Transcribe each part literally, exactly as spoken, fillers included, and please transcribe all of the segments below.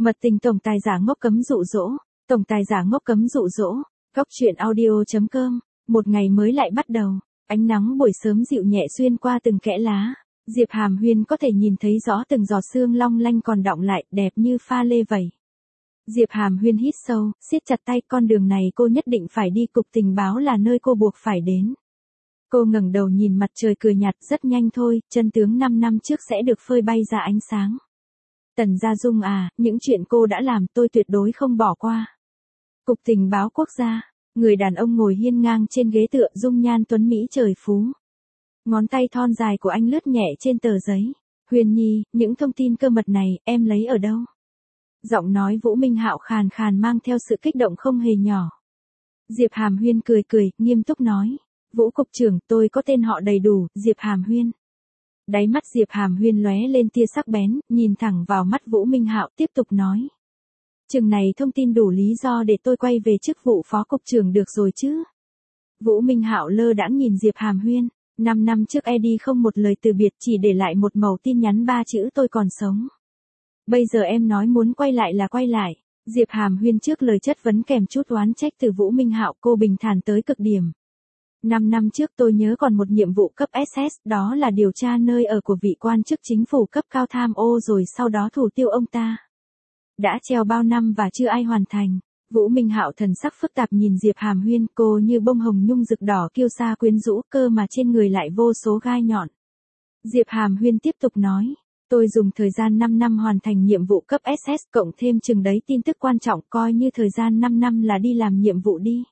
Mật tình tổng tài giả ngốc cấm dụ dỗ, tổng tài giả ngốc cấm dụ dỗ, góc truyện audio.com, một ngày mới lại bắt đầu, ánh nắng buổi sớm dịu nhẹ xuyên qua từng kẽ lá, Diệp Hàm Huyên có thể nhìn thấy rõ từng giọt sương long lanh còn đọng lại, đẹp như pha lê vẩy. Diệp Hàm Huyên hít sâu, siết chặt tay, con đường này cô nhất định phải đi, cục tình báo là nơi cô buộc phải đến. Cô ngẩng đầu nhìn mặt trời cười nhạt, rất nhanh thôi, chân tướng năm năm trước sẽ được phơi bay ra ánh sáng. Tần Gia Dung à, những chuyện cô đã làm tôi tuyệt đối không bỏ qua. Cục tình báo quốc gia, người đàn ông ngồi hiên ngang trên ghế tựa, dung nhan tuấn mỹ trời phú. Ngón tay thon dài của anh lướt nhẹ trên tờ giấy. Huyền Nhi, những thông tin cơ mật này, em lấy ở đâu? Giọng nói Vũ Minh Hạo khàn khàn mang theo sự kích động không hề nhỏ. Diệp Hàm Huyên cười cười, nghiêm túc nói. Vũ cục trưởng, tôi có tên họ đầy đủ, Diệp Hàm Huyên. Đáy mắt Diệp Hàm Huyên lóe lên tia sắc bén, nhìn thẳng vào mắt Vũ Minh Hạo, tiếp tục nói. Chừng này thông tin đủ lý do để tôi quay về chức vụ phó cục trưởng được rồi chứ? Vũ Minh Hạo lơ đãng nhìn Diệp Hàm Huyên. Năm năm trước Eddie không một lời từ biệt, chỉ để lại một mẩu tin nhắn ba chữ tôi còn sống. Bây giờ em nói muốn quay lại là quay lại. Diệp Hàm Huyên trước lời chất vấn kèm chút oán trách từ Vũ Minh Hạo, cô bình thản tới cực điểm. Năm năm trước tôi nhớ còn một nhiệm vụ cấp ét ét, đó là điều tra nơi ở của vị quan chức chính phủ cấp cao tham ô rồi sau đó thủ tiêu ông ta. Đã treo bao năm và chưa ai hoàn thành. Vũ Minh Hạo thần sắc phức tạp nhìn Diệp Hàm Huyên, cô như bông hồng nhung rực đỏ kiêu sa quyến rũ, cơ mà trên người lại vô số gai nhọn. Diệp Hàm Huyên tiếp tục nói, tôi dùng thời gian năm năm hoàn thành nhiệm vụ cấp ét ét, cộng thêm chừng đấy tin tức quan trọng, coi như thời gian năm năm là đi làm nhiệm vụ đi.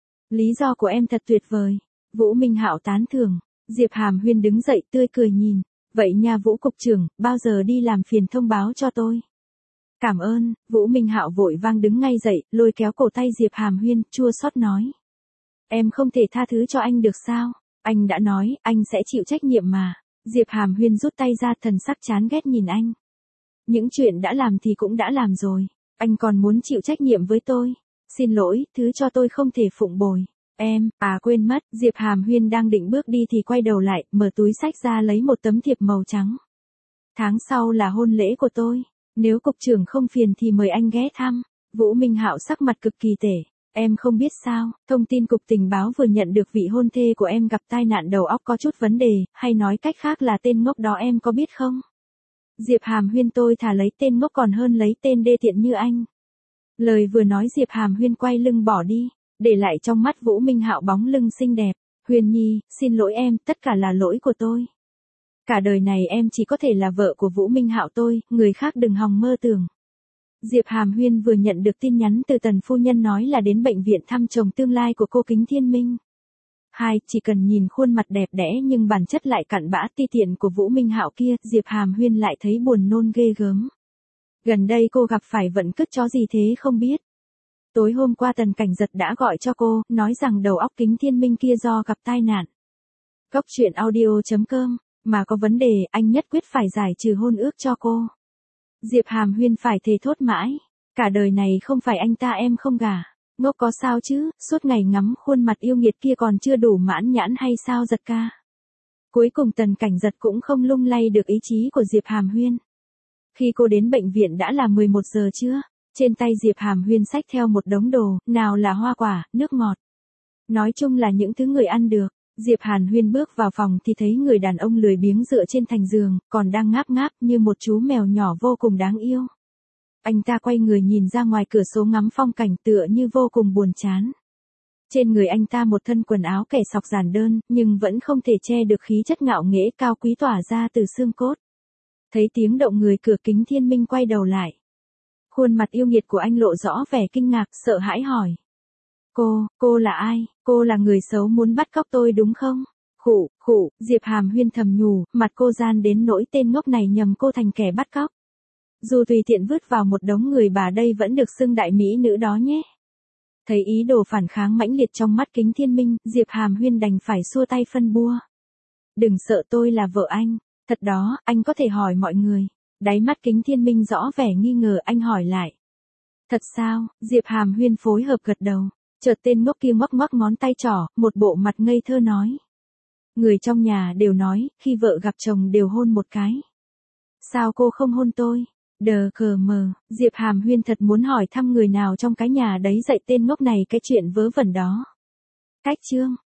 Lý do của em thật tuyệt vời. Vũ Minh Hạo tán thưởng. Diệp Hàm Huyên đứng dậy tươi cười nhìn. Vậy nha Vũ cục trưởng, bao giờ đi làm phiền thông báo cho tôi. Cảm ơn. Vũ Minh Hạo vội vang đứng ngay dậy, lôi kéo cổ tay Diệp Hàm Huyên, chua xót nói. Em không thể tha thứ cho anh được sao? Anh đã nói, anh sẽ chịu trách nhiệm mà. Diệp Hàm Huyên rút tay ra, thần sắc chán ghét nhìn anh. Những chuyện đã làm thì cũng đã làm rồi. Anh còn muốn chịu trách nhiệm với tôi. Xin lỗi, thứ cho tôi không thể phụng bồi. Em, à quên mất, Diệp Hàm Huyên đang định bước đi thì quay đầu lại, mở túi xách ra lấy một tấm thiệp màu trắng. Tháng sau là hôn lễ của tôi. Nếu cục trưởng không phiền thì mời anh ghé thăm. Vũ Minh Hạo sắc mặt cực kỳ tệ. Em không biết sao, thông tin cục tình báo vừa nhận được vị hôn thê của em gặp tai nạn đầu óc có chút vấn đề, hay nói cách khác là tên ngốc đó, em có biết không? Diệp Hàm Huyên, tôi thà lấy tên ngốc còn hơn lấy tên đê tiện như anh. Lời vừa nói Diệp Hàm Huyên quay lưng bỏ đi, để lại trong mắt Vũ Minh Hạo bóng lưng xinh đẹp. Huyền Nhi, xin lỗi em, tất cả là lỗi của tôi. Cả đời này em chỉ có thể là vợ của Vũ Minh Hạo tôi, người khác đừng hòng mơ tưởng. Diệp Hàm Huyên vừa nhận được tin nhắn từ Tần phu nhân nói là đến bệnh viện thăm chồng tương lai của cô Kính Thiên Minh. Hai, chỉ cần nhìn khuôn mặt đẹp đẽ nhưng bản chất lại cặn bã ti tiện của Vũ Minh Hạo kia, Diệp Hàm Huyên lại thấy buồn nôn ghê gớm. Gần đây cô gặp phải vận cứt chó gì thế không biết. Tối hôm qua Tần Cảnh Giật đã gọi cho cô, nói rằng đầu óc Kính Thiên Minh kia do gặp tai nạn. Góc truyện audio.com, mà có vấn đề, anh nhất quyết phải giải trừ hôn ước cho cô. Diệp Hàm Huyên phải thề thốt mãi, cả đời này không phải anh ta em không gả. Ngốc có sao chứ, suốt ngày ngắm khuôn mặt yêu nghiệt kia còn chưa đủ mãn nhãn hay sao Giật ca. Cuối cùng Tần Cảnh Giật cũng không lung lay được ý chí của Diệp Hàm Huyên. Khi cô đến bệnh viện đã là mười một giờ trưa, trên tay Diệp Hàm Huyên xách theo một đống đồ, nào là hoa quả, nước ngọt. Nói chung là những thứ người ăn được. Diệp Hàn Huyên bước vào phòng thì thấy người đàn ông lười biếng dựa trên thành giường, còn đang ngáp ngáp như một chú mèo nhỏ vô cùng đáng yêu. Anh ta quay người nhìn ra ngoài cửa sổ ngắm phong cảnh tựa như vô cùng buồn chán. Trên người anh ta một thân quần áo kẻ sọc giản đơn, nhưng vẫn không thể che được khí chất ngạo nghễ cao quý tỏa ra từ xương cốt. Thấy tiếng động người, cửa Kính Thiên Minh quay đầu lại. Khuôn mặt yêu nghiệt của anh lộ rõ vẻ kinh ngạc, sợ hãi hỏi. Cô, cô là ai? Cô là người xấu muốn bắt cóc tôi đúng không? Khụ, khụ, Diệp Hàm Huyên thầm nhủ, mặt cô gian đến nỗi tên ngốc này nhầm cô thành kẻ bắt cóc. Dù tùy tiện vứt vào một đống người, bà đây vẫn được xưng đại mỹ nữ đó nhé. Thấy ý đồ phản kháng mãnh liệt trong mắt Kính Thiên Minh, Diệp Hàm Huyên đành phải xua tay phân bua. Đừng sợ, tôi là vợ anh. Thật đó, anh có thể hỏi mọi người. Đáy mắt Kính Thiên Minh rõ vẻ nghi ngờ, anh hỏi lại. Thật sao? Diệp Hàm Huyên phối hợp gật đầu. Chợt tên ngốc kia ngoắc ngoắc ngón tay trỏ, một bộ mặt ngây thơ nói. Người trong nhà đều nói, khi vợ gặp chồng đều hôn một cái. Sao cô không hôn tôi? Đờ cờ mờ, Diệp Hàm Huyên thật muốn hỏi thăm người nào trong cái nhà đấy dạy tên ngốc này cái chuyện vớ vẩn đó. Cách chương